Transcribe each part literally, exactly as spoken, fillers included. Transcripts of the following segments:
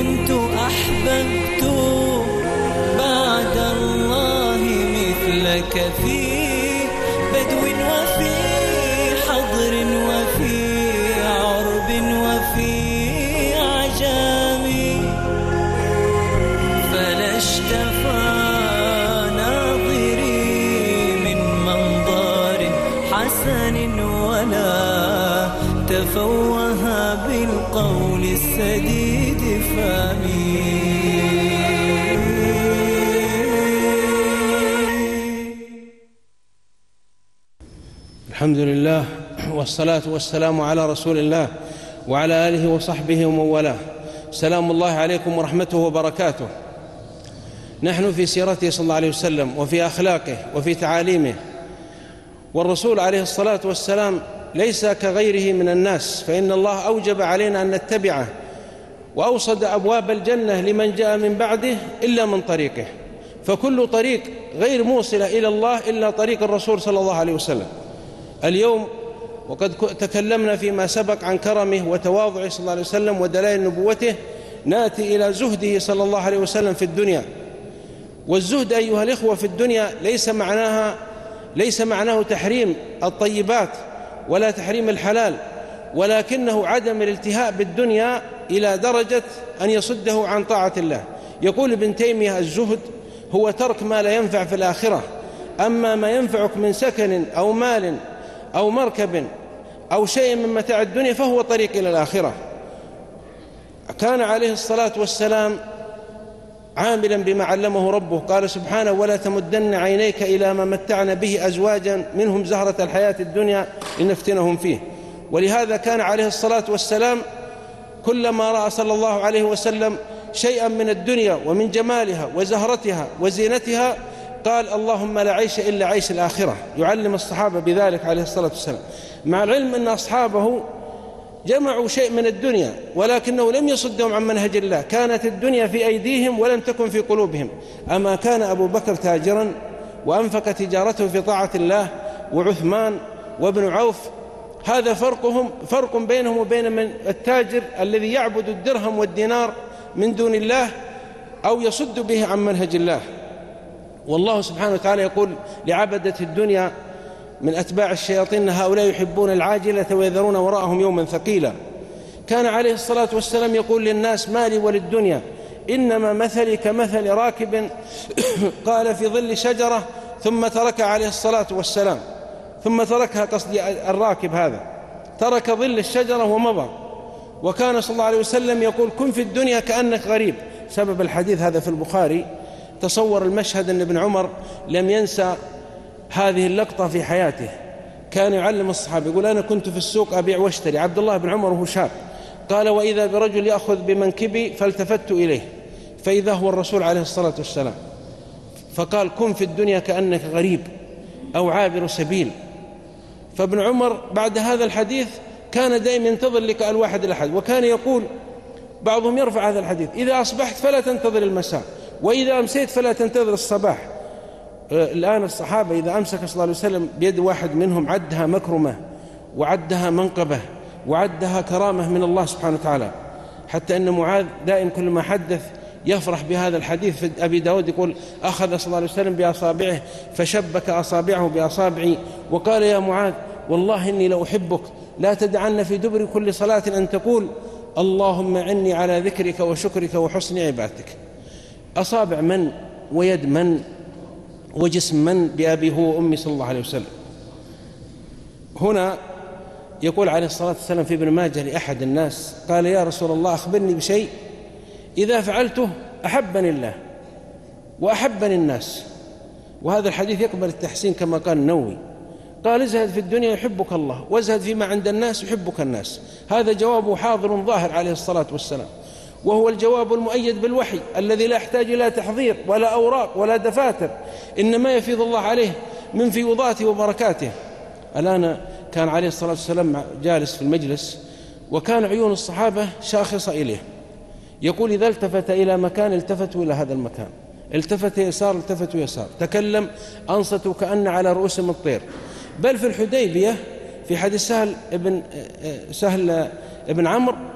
كنت أحببت بعد الله مثلك في بدو وفي حضر وفي عرب وفي عجام، فلا اشتفى ناظري من منظر حسن ولا تفوه بالقول السديد فامي. الحمد لله والصلاة والسلام على رسول الله وعلى آله وصحبه ومن والاه. سلام الله عليكم ورحمته وبركاته. نحن في سيرته صلى الله عليه وسلم وفي أخلاقه وفي تعاليمه، والرسول عليه الصلاة والسلام ليس كغيره من الناس، فإن الله أوجب علينا أن نتبعه وأوصد أبواب الجنة لمن جاء من بعده إلا من طريقه، فكل طريق غير موصلة إلى الله إلا طريق الرسول صلى الله عليه وسلم. اليوم وقد تكلمنا فيما سبق عن كرمه وتواضعه صلى الله عليه وسلم ودلائل نبوته، نأتي إلى زهده صلى الله عليه وسلم في الدنيا. والزهد أيها الإخوة في الدنيا ليس معناها ليس معناه تحريم الطيبات ولا تحريم الحلال، ولكنه عدم الالتهاء بالدنيا إلى درجة أن يصده عن طاعة الله. يقول ابن تيمية: الزهد هو ترك ما لا ينفع في الآخرة، أما ما ينفعك من سكن أو مال أو مركب أو شيء من متاع الدنيا فهو طريق إلى الآخرة. كان عليه الصلاة والسلام عاملا بما علمه ربه، قال سبحانه: ولا تمدن عينيك إلى ما متعنا به أزواجا منهم زهرة الحياة الدنيا لنفتنهم فيه. ولهذا كان عليه الصلاة والسلام كلما رأى صلى الله عليه وسلم شيئا من الدنيا ومن جمالها وزهرتها وزينتها قال: اللهم لا عيش إلا عيش الآخرة. يعلم الصحابة بذلك عليه الصلاة والسلام، مع العلم أن أصحابه جمعوا شيء من الدنيا ولكنه لم يصدهم عن منهج الله، كانت الدنيا في أيديهم ولم تكن في قلوبهم. أما كان أبو بكر تاجرا وأنفق تجارته في طاعة الله، وعثمان وابن عوف، هذا فرقهم فرق بينهم وبين من التاجر الذي يعبد الدرهم والدينار من دون الله أو يصد به عن منهج الله. والله سبحانه وتعالى يقول لعبدة الدنيا من أتباع الشياطين: هؤلاء يحبون العاجلة ويذرون وراءهم يوما ثقيلا. كان عليه الصلاة والسلام يقول للناس: مالي وللدنيا إنما مثلي كمثل راكب قال في ظل شجرة ثم ترك عليه الصلاة والسلام ثم تركها، قصدي الراكب هذا ترك ظل الشجرة ومضى. وكان صلى الله عليه وسلم يقول: كن في الدنيا كأنك غريب. سبب الحديث هذا في البخاري. تصور المشهد أن ابن عمر لم ينسى هذه اللقطة في حياته، كان يعلم الصحابة يقول: أنا كنت في السوق أبيع واشتري، عبد الله بن عمر وهو شاب، قال: وإذا برجل يأخذ بمنكبي فالتفت إليه فإذا هو الرسول عليه الصلاة والسلام، فقال: كن في الدنيا كأنك غريب أو عابر سبيل. فابن عمر بعد هذا الحديث كان دائما ينتظر لقاء الواحد الأحد، وكان يقول بعضهم يرفع هذا الحديث: إذا أصبحت فلا تنتظر المساء، وإذا أمسيت فلا تنتظر الصباح. الآن الصحابة إذا أمسك صلى الله عليه وسلم بيد واحد منهم عدها مكرمة وعدها منقبة وعدها كرامة من الله سبحانه وتعالى، حتى أن معاذ دائم كل ما حدث يفرح بهذا الحديث. في أبي داود يقول: أخذ صلى الله عليه وسلم بأصابعه فشبك أصابعه بأصابعي وقال: يا معاذ والله إني لأحبك، لا تدعن في دبر كل صلاة أن تقول: اللهم عني على ذكرك وشكرك وحسن عبادتك. أصابع من ويد من وجسم من بأبي هو وأمي صلى الله عليه وسلم. هنا يقول عليه الصلاة والسلام في ابن ماجه لأحد الناس، قال: يا رسول الله أخبرني بشيء إذا فعلته أحبني الله وأحبني الناس. وهذا الحديث يقبل التحسين كما قال النووي. قال: ازهد في الدنيا يحبك الله، وازهد فيما عند الناس يحبك الناس. هذا جوابه حاضر ظاهر عليه الصلاة والسلام، وهو الجواب المؤيد بالوحي الذي لا يحتاج إلى تحضير ولا أوراق ولا دفاتر، إنما يفيض الله عليه من فيوضاته وبركاته. الآن كان عليه الصلاة والسلام جالس في المجلس، وكان عيون الصحابة شاخصة إليه. يقول: إذا التفت إلى مكان التفتوا إلى هذا المكان، التفت يسار التفتوا يسار، تكلم أنصتوا كأن على رؤوسهم الطير. بل في الحديبية في حديث سهل ابن سهل ابن عمرو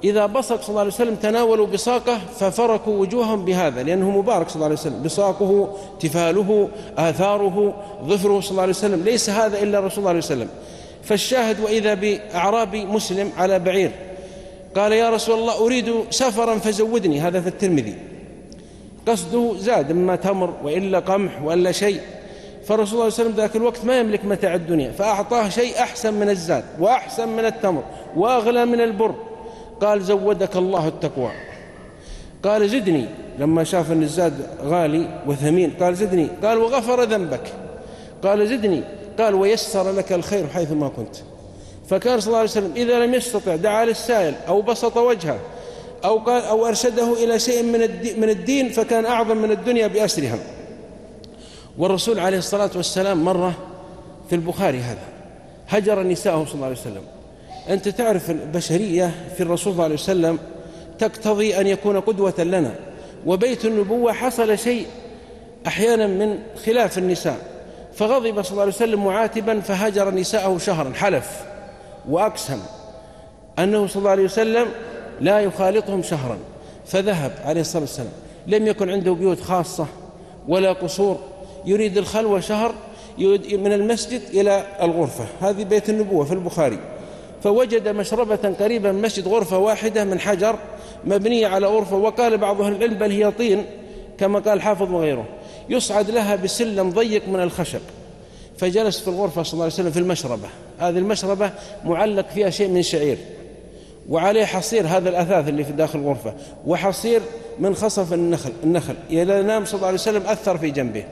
إذا بصق صلى الله عليه وسلم تناولوا بصاقه ففركوا وجوههم بهذا، لأنه مبارك صلى الله عليه وسلم، بصاقه، تفاله، آثاره، ظفره صلى الله عليه وسلم، ليس هذا إلا رسول الله عليه وسلم. فالشاهد: وإذا بأعرابي مسلم على بعير قال: يا رسول الله أريد سفرا فزودني. هذا في الترمذي، قصده زاد، إما تمر وإلا قمح وإلا شيء. فالرسول صلى الله عليه وسلم ذاك الوقت ما يملك متاع الدنيا، فأعطاه شيء أحسن من الزاد وأحسن من التمر وأغلى من البر. قال: زودك الله التقوى. قال: زدني. لما شاف أن الزاد غالي وثمين قال: زدني. قال: وغفر ذنبك. قال: زدني. قال: ويسر لك الخير حيث ما كنت. فكان صلى الله عليه وسلم إذا لم يستطع دعا للسائل أو بسط وجهه أو قال أو أرشده إلى شيء من الدين، فكان أعظم من الدنيا بأسرها. والرسول عليه الصلاة والسلام مرة في البخاري هذا هجر نساءه صلى الله عليه وسلم. أنت تعرف البشرية في الرسول صلى الله عليه وسلم تقتضي أن يكون قدوة لنا، وبيت النبوة حصل شيء أحيانا من خلاف النساء، فغضب صلى الله عليه وسلم معاتبا فهجر نساءه شهرا، حلف وأقسم أنه صلى الله عليه وسلم لا يخالطهم شهرا، فذهب عليه الصلاة والسلام. لم يكن عنده بيوت خاصة ولا قصور، يريد الخلوة شهر من المسجد إلى الغرفة، هذه بيت النبوة في البخاري. فوجد مشربة قريبة من مسجد، غرفة واحدة من حجر مبنية على غرفة، وقال بعض أهل العلم بل هي طين كما قال الحافظ وغيره، يصعد لها بسلم ضيق من الخشب. فجلس في الغرفة صلى الله عليه وسلم في المشربة، هذه المشربة معلق فيها شيء من شعير، وعليه حصير، هذا الأثاث اللي في داخل الغرفة، وحصير من خصف النخل النخل إلى نام صلى الله عليه وسلم أثر في جنبه.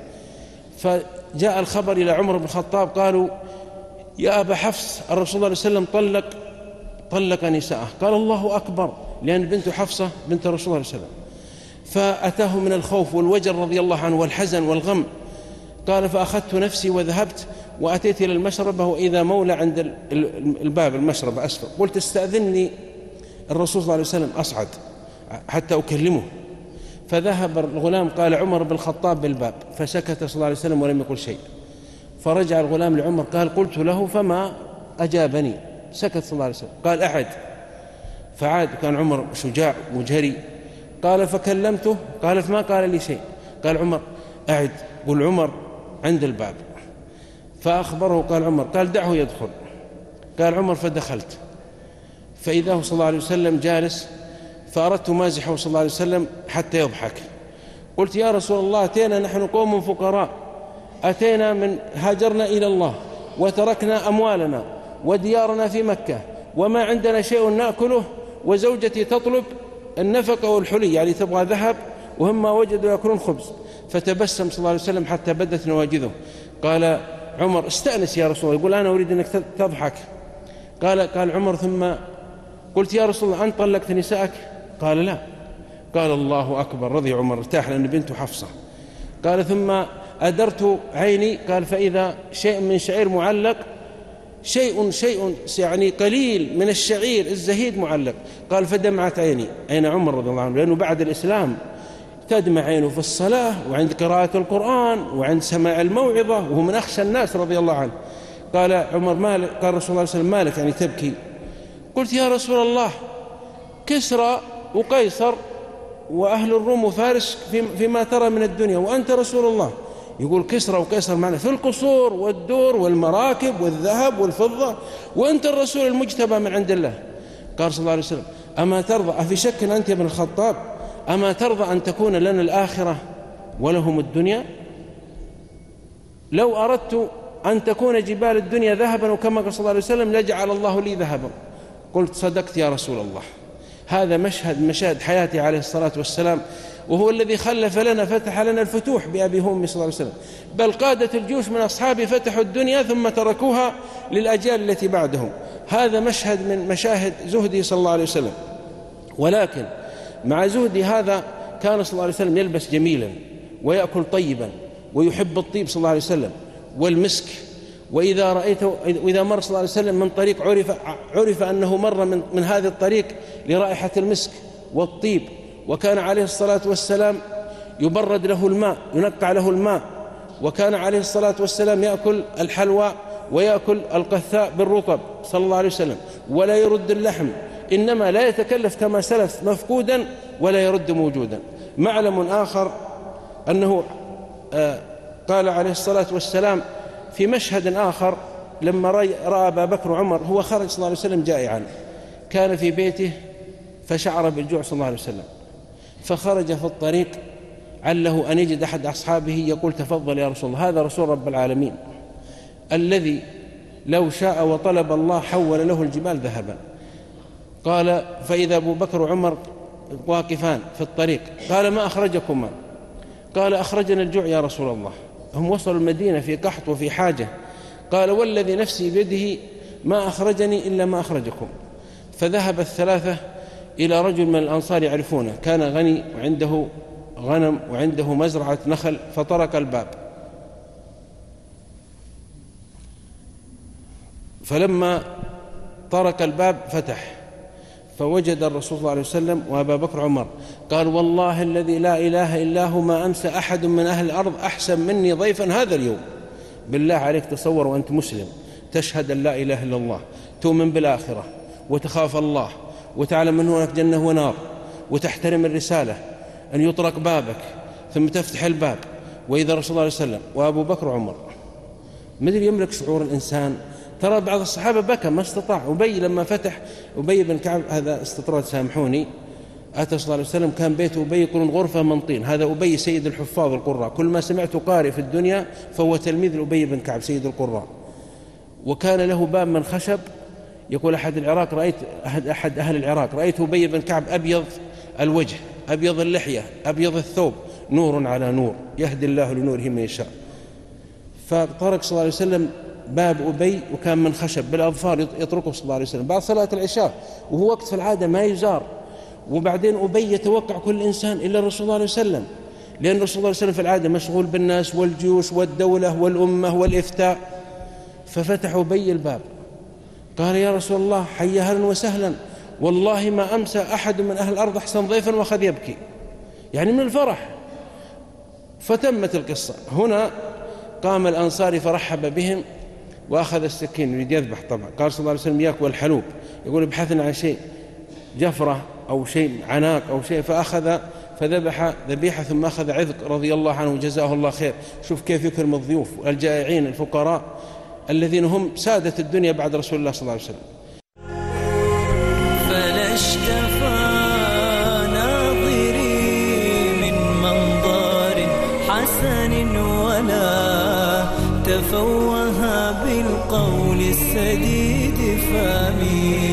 فجاء الخبر إلى عمر بن الخطاب، قالوا: يا أبا حفص، الرسول صلى الله عليه وسلم طلق طلق نساءه. قال: الله أكبر، لأن بنت حفصة بنت الرسول صلى الله عليه وسلم. فأتاه من الخوف والوجل رضي الله عنه والحزن والغم. قال: فأخذت نفسي وذهبت وأتيت إلى المشربة، وإذا مولى عند الباب المشربة أسفل، قلت: استأذني الرسول صلى الله عليه وسلم أصعد حتى أكلمه. فذهب الغلام، قال عمر بن الخطاب بالباب، فسكت صلى الله عليه وسلم ولم يقل شيء. فرجع الغلام لعمر قال: قلت له فما أجابني. سكت صلى الله عليه وسلم، قال: أعد. فعاد، كان عمر شجاع وجري. قال: فكلمته، قال: فما قال لي شيء. قال عمر: أعد، قل عمر عند الباب. فأخبره، قال عمر، قال: دعه يدخل. قال عمر: فدخلت، فإذا هو صلى الله عليه وسلم جالس، فأردت مازحه صلى الله عليه وسلم حتى يضحك. قلت: يا رسول الله، أتينا نحن قوم فقراء، أتينا من هاجرنا إلى الله وتركنا أموالنا وديارنا في مكة، وما عندنا شيء نأكله، وزوجتي تطلب النفقة والحلي، يعني تبغى ذهب، وهم ما وجدوا يأكلون خبز. فتبسم صلى الله عليه وسلم حتى بدت نواجذه. قال عمر: استأنس يا رسول الله. يقول: أنا أريد أنك تضحك. قال قال عمر: ثم قلت: يا رسول الله، أنت طلقت نسائك؟ قال: لا. قال: الله أكبر. رضي عمر، ارتاح لأن بنته حفصة. قال: ثم أدرت عيني، قال فإذا شيء من شعير معلق، شيء شيء يعني قليل من الشعير الزهيد معلق. قال: فدمعت عيني. أين عمر رضي الله عنه؟ لأنه بعد الإسلام تدمع عينه في الصلاة وعند قراءة القرآن وعند سماع الموعظة، وهو من أخشى الناس رضي الله عنه. قال عمر: مالك؟ قال رسول الله صلى الله عليه وسلم: مالك يعني تبكي؟ قلت: يا رسول الله، كسرى وقيصر وأهل الروم وفارس فيما ترى من الدنيا، وأنت رسول الله. يقول: كسرى وقيصر معنا في القصور والدور والمراكب والذهب والفضة، وأنت الرسول المجتبى من عند الله. قال صلى الله عليه وسلم: أما ترضى، أفي شك أنت يا ابن الخطاب، أما ترضى أن تكون لنا الآخرة ولهم الدنيا؟ لو أردت أن تكون جبال الدنيا ذهبا وكما قال صلى الله عليه وسلم لجعل الله لي ذهبا. قلت: صدقت يا رسول الله. هذا مشهد مشاهد حياته عليه الصلاة والسلام، وهو الذي خلف لنا، فتح لنا الفتوح بأبي هومي صلى الله عليه وسلم، بل قادة الجيوش من أصحابه فتحوا الدنيا ثم تركوها للأجيال التي بعدهم. هذا مشهد من مشاهد زهده صلى الله عليه وسلم. ولكن مع زهده هذا كان صلى الله عليه وسلم يلبس جميلا ويأكل طيبا ويحب الطيب صلى الله عليه وسلم والمسك. وإذا رأيته، وإذا مر صلى الله عليه وسلم من طريق عرف, عرف أنه مر من, من هذه الطريق لرائحة المسك والطيب. وكان عليه الصلاة والسلام يبرد له الماء، ينقع له الماء. وكان عليه الصلاة والسلام يأكل الحلوى ويأكل القثاء بالرطب صلى الله عليه وسلم، ولا يرد اللحم إنما لا يتكلف كما سلف مفقودا ولا يرد موجودا. معلم آخر أنه قال عليه الصلاة والسلام في مشهد آخر لما رأى أبا بكر وعمر، هو خرج صلى الله عليه وسلم جائعا، كان في بيته فشعر بالجوع صلى الله عليه وسلم، فخرج في الطريق عله أن يجد أحد أصحابه يقول تفضل يا رسول الله، هذا رسول رب العالمين الذي لو شاء وطلب الله حول له الجبال ذهبا. قال فإذا أبو بكر وعمر واقفان في الطريق، قال ما أخرجكما؟ قال أخرجنا الجوع يا رسول الله. هم وصلوا المدينة في قحط وفي حاجة. قال والذي نفسي بيده ما أخرجني إلا ما أخرجكم. فذهب الثلاثة إلى رجل من الأنصار يعرفونه، كان غني وعنده غنم وعنده مزرعة نخل، فطرق الباب، فلما طرق الباب فتح فوجد الرسول صلى الله عليه وسلم وأبا بكر عمر. قال والله الذي لا إله إلا هو ما أمسى أحد من أهل الأرض أحسن مني ضيفا هذا اليوم. بالله عليك تصور وأنت مسلم تشهد أن لا إله إلا الله، تؤمن بالآخرة وتخاف الله وتعلم أن هناك جنة ونار وتحترم الرسالة، أن يطرق بابك ثم تفتح الباب وإذا رسول الله صلى الله عليه وسلم وأبو بكر وعمر. مدري يملك شعور الإنسان. ترى بعض الصحابة بكى ما استطاع. أبي لما فتح أبي بن كعب، هذا استطراد سامحوني، أتى صلى الله عليه وسلم كان بيت أبي يقولون غرفة من طين، هذا أبي سيد الحفاظ القراء، كل ما سمعت قارئ في الدنيا فهو تلميذ أبي بن كعب سيد القراء. وكان له باب من خشب، يقول أحد العراق رأيت أحد, أحد أهل العراق رأيت أبي بن كعب أبيض الوجه أبيض اللحية أبيض الثوب، نور على نور يهدي الله لنوره من يشاء. فطرق صلى الله عليه وسلم باب أبي وكان من خشب بالأظفار يطرقه صلى الله عليه وسلم بعد صلاة العشاء، وهو وقت في العادة ما يزار. وبعدين أبي يتوقع كل إنسان إلا الرسول صلى الله عليه وسلم، لأن الرسول صلى الله عليه وسلم في العادة مشغول بالناس والجيوش والدولة والأمة والإفتاء. ففتح أبي الباب قال يا رسول الله حي أهلا وسهلا، والله ما أمسى أحد من أهل الأرض أحسن ضيفا وأخذ يبكي، يعني من الفرح. فتمت القصة. هنا قام الأنصاري فرحب بهم وأخذ السكين يريد يذبح. طبعا قال صلى الله عليه وسلم يأكل الحلوب، يقول ابحثنا عن شيء جفرة أو شيء عناق أو شيء، فأخذ فذبح ذبيحة ثم أخذ عذق رضي الله عنه وجزاه الله خير. شوف كيف يكرم الضيوف الجائعين الفقراء الذين هم سادة الدنيا بعد رسول الله صلى الله عليه وسلم. فلا اشتفى ناظري من منظر حسن ولا تفوه بالقول السديد فامي.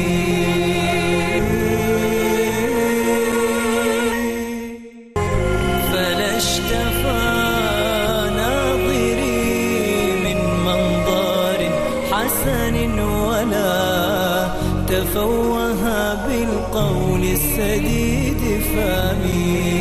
فلا اشتفى ناظري من منظر حسن ولا تفوه بالقول السديد فامي.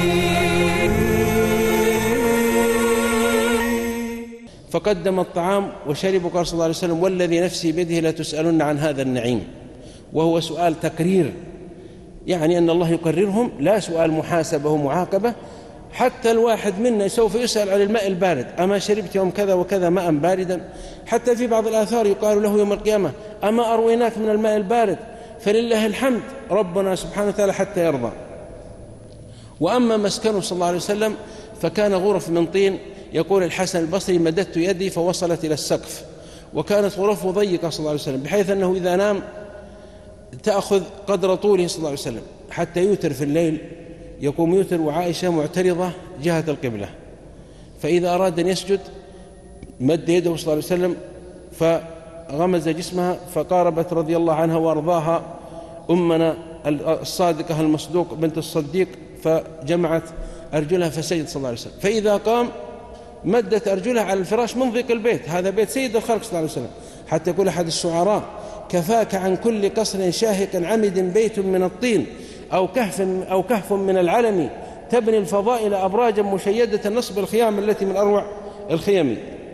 فقدم الطعام وشربوا. قال صلى الله عليه وسلم والذي نفسي بيده لا تسألن عن هذا النعيم، وهو سؤال تقرير، يعني أن الله يقررهم، لا سؤال محاسبة ومعاقبة. حتى الواحد منا سوف يسأل عن الماء البارد، أما شربت يوم كذا وكذا ماء باردا؟ حتى في بعض الآثار يقال له يوم القيامة أما أرويناك من الماء البارد؟ فلله الحمد ربنا سبحانه وتعالى حتى يرضى. وأما مسكنه صلى الله عليه وسلم فكان غرف من طين، يقول الحسن البصري مددت يدي فوصلت إلى السقف، وكانت غرفه ضيقة صلى الله عليه وسلم بحيث أنه إذا نام تأخذ قدر طوله صلى الله عليه وسلم، حتى يوتر في الليل يقوم يوتر وعائشة معترضة جهة القبلة، فإذا أراد أن يسجد مد يده صلى الله عليه وسلم فغمز جسمها، فقاربت رضي الله عنها وارضاها أمنا الصادقة المصدوق بنت الصديق فجمعت أرجلها فسجد صلى الله عليه وسلم. فإذا قام مدت أرجلها على الفراش من ضيق البيت، هذا بيت سيد الخلق صلى الله عليه وسلم. حتى يقول أحد الشعراء كفاك عن كل قصر شاهق عمد بيت من الطين أو كهف, أو كهف من العلم تبني الفضائل أبراجا مشيدة نصب الخيام التي من أروع الخيم.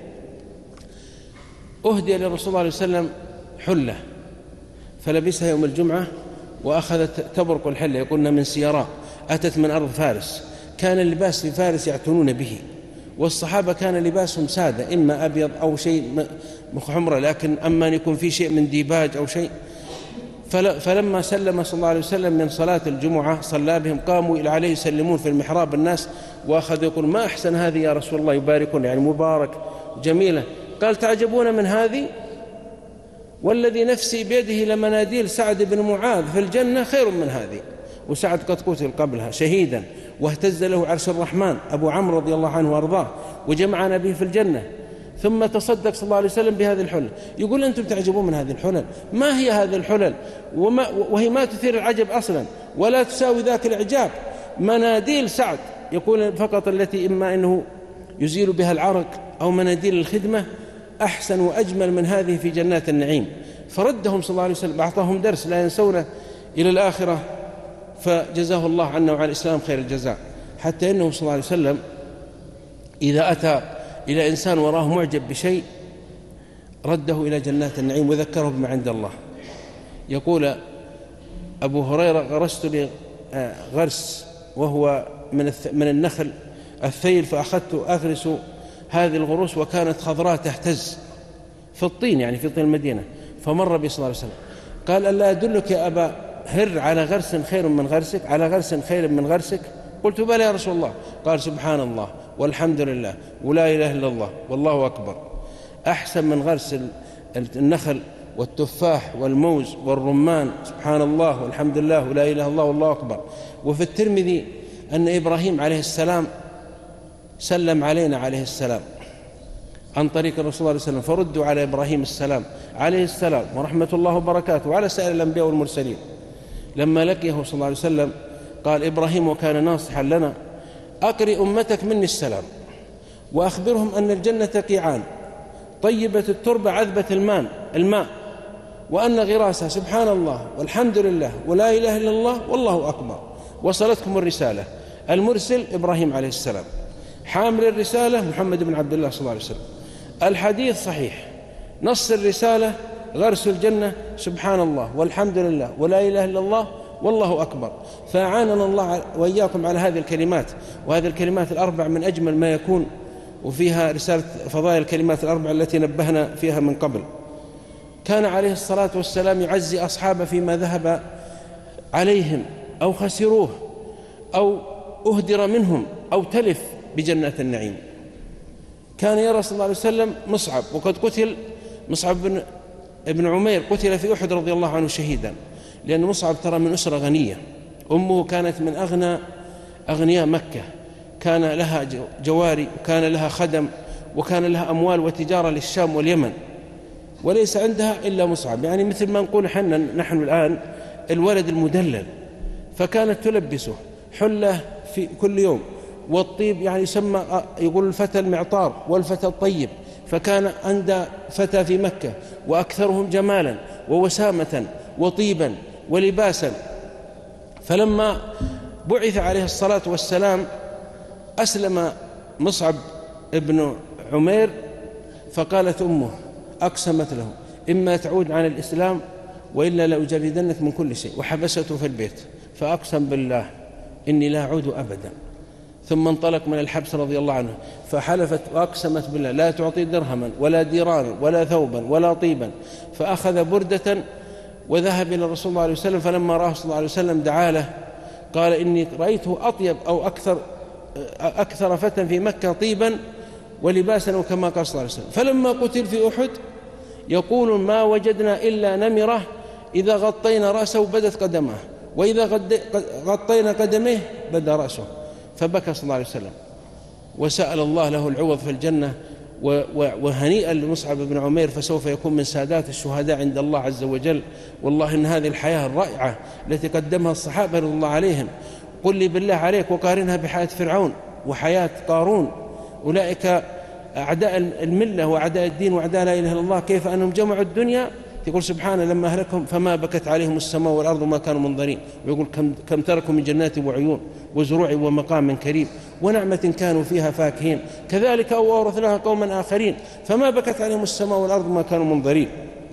أهدي للرسول صلى الله عليه وسلم حلة فلبسها يوم الجمعة وأخذت تبرق الحلة، يقولنا من سيراء أتت من أرض فارس، كان اللباس في فارس يعتنون به، والصحابة كان لباسهم سادة إما أبيض أو شيء حمرة، لكن أما أن يكون في شيء من ديباج أو شيء. فلما سلم صلى الله عليه وسلم من صلاة الجمعة صلى بهم، قاموا إلى عليه يسلمون في المحراب الناس، وأخذ يقول: ما أحسن هذه يا رسول الله، يباركون يعني مبارك جميلة. قال: تعجبون من هذه؟ والذي نفسي بيده لمناديل سعد بن معاذ في الجنة خير من هذه. وسعد قد قتل قبلها شهيدا، واهتز له عرش الرحمن أبو عمرو رضي الله عنه وأرضاه، وجمعنا به في الجنة، ثم تصدق صلى الله عليه وسلم بهذه الحلل. يقول: أنتم تعجبون من هذه الحلل؟ ما هي هذه الحلل؟ وما وهي ما تثير العجب أصلا ولا تساوي ذاك الإعجاب. مناديل سعد يقول فقط التي إما أنه يزيل بها العرق أو مناديل الخدمة أحسن وأجمل من هذه في جنات النعيم. فردهم صلى الله عليه وسلم، أعطاهم درس لا ينسونه إلى الآخرة، فجزاه الله عنا وعلى الإسلام خير الجزاء. حتى إنه صلى الله عليه وسلم إذا أتى إلى إنسان وراه معجب بشيء رده إلى جنات النعيم وذكره بما عند الله. يقول أبو هريرة: غرست لي غرس وهو من من النخل الثيل، فأخذت أغرس هذه الغروس وكانت خضراء تهتز في الطين، يعني في طين المدينة، فمر بي صلى الله عليه وسلم قال: ألا أدلك يا أبا هر على غرس خير من غرسك، على غرس خير من غرسك؟ قلت: بلى يا رسول الله. قال: سبحان الله والحمد لله ولا إله إلا الله والله أكبر، أحسن من غرس النخل والتفاح والموز والرمان، سبحان الله والحمد لله ولا إله إلا الله والله أكبر. وفي الترمذي أن إبراهيم عليه السلام سلم علينا عليه السلام عن طريق الرسول صلى الله عليه وسلم، فردوا على إبراهيم السلام عليه السلام ورحمة الله وبركاته وعلى سائر الأنبياء والمرسلين. لما لقيه صلى الله عليه وسلم قال إبراهيم وكان ناصحا لنا: أقرئ أمتك مني السلام، وأخبرهم أن الجنة قيعان، طيبة التربة عذبة الماء الماء وأن غراسها سبحان الله والحمد لله ولا إله إلا الله والله أكبر. وصلتكم الرسالة. المرسل إبراهيم عليه السلام، حامل الرسالة محمد بن عبد الله صلى الله عليه وسلم. الحديث صحيح، نص الرسالة غرس الجنة سبحان الله والحمد لله ولا إله إلا الله والله أكبر. فأعاننا الله وإياكم على هذه الكلمات، وهذه الكلمات الأربع من أجمل ما يكون، وفيها رسالة فضائل الكلمات الأربع التي نبهنا فيها من قبل. كان عليه الصلاة والسلام يعزي أصحابه فيما ذهب عليهم أو خسروه أو أهدر منهم أو تلف بجنات النعيم. كان يرى صلى الله عليه وسلم مصعب، وقد قتل مصعب بن ابن عمير، قتل في أحد رضي الله عنه شهيدا، لأن مصعب ترى من أسرة غنية، أمه كانت من أغنى أغنياء مكة، كان لها جواري وكان لها خدم وكان لها أموال وتجارة للشام واليمن، وليس عندها إلا مصعب، يعني مثل ما نقول حنا نحن الآن الولد المدلل. فكانت تلبسه حلة في كل يوم، والطيب يعني يسمى يقول الفتى المعطار والفتى الطيب، فكان عند فتى في مكة وأكثرهم جمالا ووسامة وطيبا ولباسا. فلما بعث عليه الصلاة والسلام أسلم مصعب ابن عمير، فقالت أمه أقسمت له: إما تعود عن الإسلام وإلا لأجردنك من كل شيء، وحبسته في البيت. فأقسم بالله إني لا أعود أبدا. ثم انطلق من الحبس رضي الله عنه، فحلفت وأقسمت بالله لا تعطي درهما ولا ديرانا ولا ثوبا ولا طيبا. فأخذ بردة وذهب إلى الرسول صلى الله عليه وسلم، فلما رآه صلى الله عليه وسلم دعا له، قال: إني رأيته أطيب أو أكثر أكثر فتى في مكة طيبا ولباسا، وكما قال صلى الله عليه وسلم. فلما قتل في أحد يقول: ما وجدنا إلا نمرة إذا غطينا رأسه بدت قدمه، وإذا غطينا قدميه بدا رأسه. فبكى صلى الله عليه وسلم وسأل الله له العوض في الجنة، وهنيئا لمصعب بن عمير، فسوف يكون من سادات الشهداء عند الله عز وجل. والله إن هذه الحياة الرائعة التي قدمها الصحابة رضي الله عليهم، قل لي بالله عليك وقارنها بحياة فرعون وحياة قارون، أولئك أعداء الملة وأعداء الدين وأعداء لا إله إلا الله، كيف أنهم جمعوا الدنيا. يقول سبحانه: لما أهلكهم فما بكت عليهم السماء والأرض وما كانوا منظرين. ويقول: كم, كم تركوا من جنات وعيون وزروع ومقام كريم ونعمة كانوا فيها فاكهين، كذلك أو أورثناها قوما آخرين فما بكت عليهم السماء والأرض وما كانوا منظرين.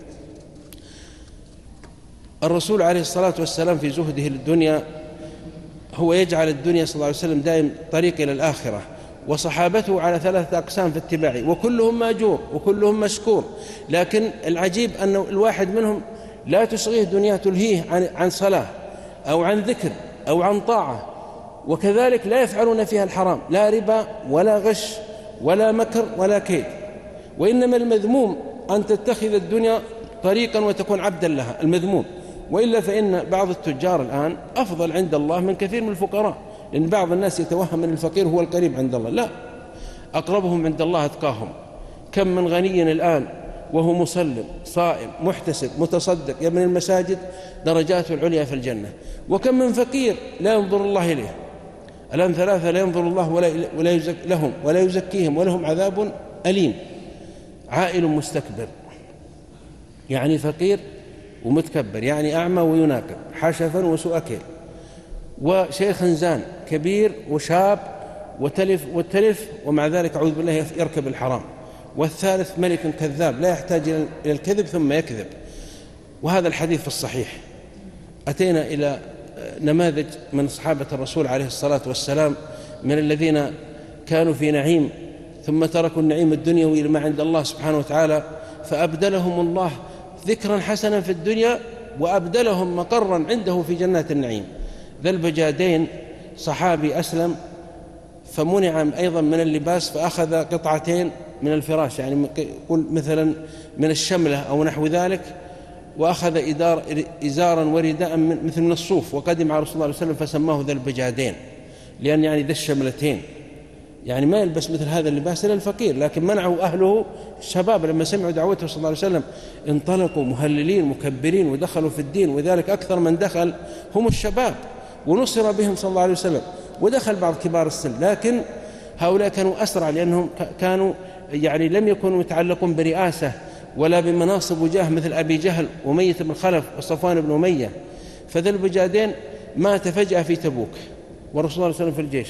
الرسول عليه الصلاة والسلام في زهده للدنيا هو يجعل الدنيا صلى الله عليه وسلم دائم طريق إلى الآخرة، وصحابته على ثلاثة أقسام في اتباعه، وكلهم ماجور وكلهم مشكور. لكن العجيب أن الواحد منهم لا تشغيه دنيا تلهيه عن, عن صلاة أو عن ذكر أو عن طاعة، وكذلك لا يفعلون فيها الحرام، لا ربا ولا غش ولا مكر ولا كيد. وإنما المذموم أن تتخذ الدنيا طريقا وتكون عبدا لها، المذموم. وإلا فإن بعض التجار الآن أفضل عند الله من كثير من الفقراء، لأن بعض الناس يتوهم أن الفقير هو القريب عند الله، لا، أقربهم عند الله أتقاهم. كم من غني الآن وهو مسلم صائم محتسب متصدق يبني المساجد درجاته العليا في الجنة، وكم من فقير لا ينظر الله إليه. الآن ثلاثة لا ينظر الله ولا يزك لهم ولا يزكيهم ولهم عذاب أليم. عائل مستكبر يعني فقير ومتكبر، يعني أعمى ويناقب، حشفا وسوء كيل، وشيخ زان كبير وشاب وتلف وتلف ومع ذلك أعوذ بالله يركب الحرام، والثالث ملك كذاب لا يحتاج إلى الكذب ثم يكذب. وهذا الحديث في الصحيح. أتينا إلى نماذج من صحابة الرسول عليه الصلاة والسلام من الذين كانوا في نعيم ثم تركوا النعيم الدنيوي لما عند الله سبحانه وتعالى، فأبدلهم الله ذكرا حسنا في الدنيا وأبدلهم مقرا عنده في جنات النعيم. ذا البجادين صحابي أسلم فمنع أيضا من اللباس، فأخذ قطعتين من الفراش، يعني مثلا من الشملة أو نحو ذلك، وأخذ إدار إزارا ورداء مثل من الصوف، وقدم على رسول الله صلى الله عليه وسلم فسماه ذا البجادين، لأن يعني ذا الشملتين، يعني ما يلبس مثل هذا اللباس إلا الفقير. لكن منعه أهله الشباب لما سمعوا دعوته صلى الله عليه وسلم انطلقوا مهللين مكبرين ودخلوا في الدين، وذلك أكثر من دخل هم الشباب، ونصر بهم صلى الله عليه وسلم، ودخل بعض كبار السن. لكن هؤلاء كانوا أسرع لأنهم كانوا يعني لم يكونوا يتعلقون برئاسة ولا بمناصب وجاه مثل أبي جهل وأمية بن خلف وصفوان بن أمية. فذا البجادين مات فجأة في تبوك والرسول صلى الله عليه وسلم في الجيش،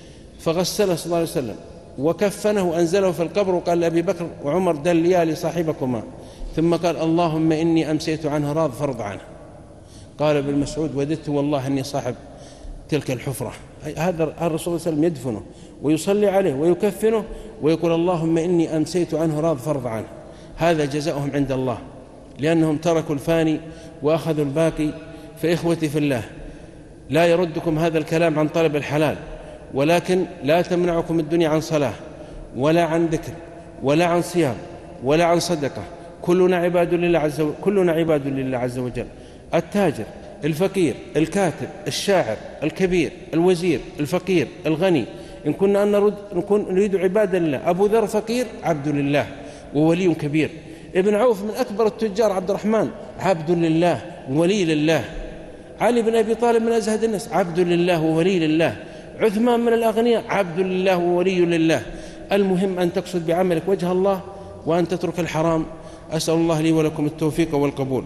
فغسله صلى الله عليه وسلم وكفنه وأنزله في القبر، وقال لأبي بكر وعمر دليا لصاحبكما، ثم قال اللهم إني أمسيت عنه راض فرض عنه. قال ابن مسعود وددت والله أني صاحب تلك الحفرة. هذا الرسول صلى الله عليه وسلم يدفنه ويصلي عليه ويكفنه ويقول اللهم إني أمسيت عنه راض فرض عنه. هذا جزاؤهم عند الله، لأنهم تركوا الفاني وأخذوا الباقي. فإخوتي في الله، لا يردكم هذا الكلام عن طلب الحلال، ولكن لا تمنعكم الدنيا عن صلاة ولا عن ذكر ولا عن صيام ولا عن صدقة. كلنا عباد لله عز وجل، كلنا عباد لله عز وجل. التاجر، الفقير، الكاتب، الشاعر، الكبير، الوزير، الفقير، الغني، إن كنا أن نرد نكون نريد عباد الله. أبو ذر فقير عبد لله وولي كبير. ابن عوف من أكبر التجار عبد الرحمن عبد لله وولي لله. علي بن أبي طالب من أزهد الناس عبد لله وولي لله. عثمان من الأغنياء عبد لله وولي لله. المهم أن تقصد بعملك وجه الله وأن تترك الحرام. أسأل الله لي ولكم التوفيق والقبول.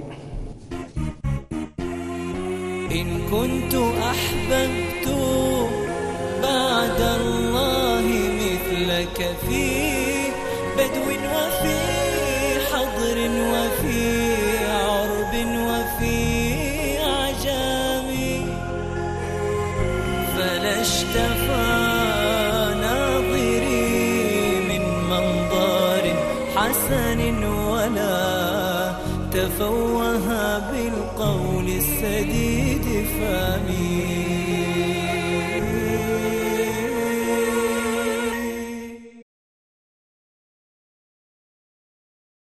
إن كنت أحببت بعد الله مثلك في بدو وفي حضر وفي عرب وفي عجام، فلا اشتفى ناظري من منظر حسن ولا تفوه بالقول السديد فامي.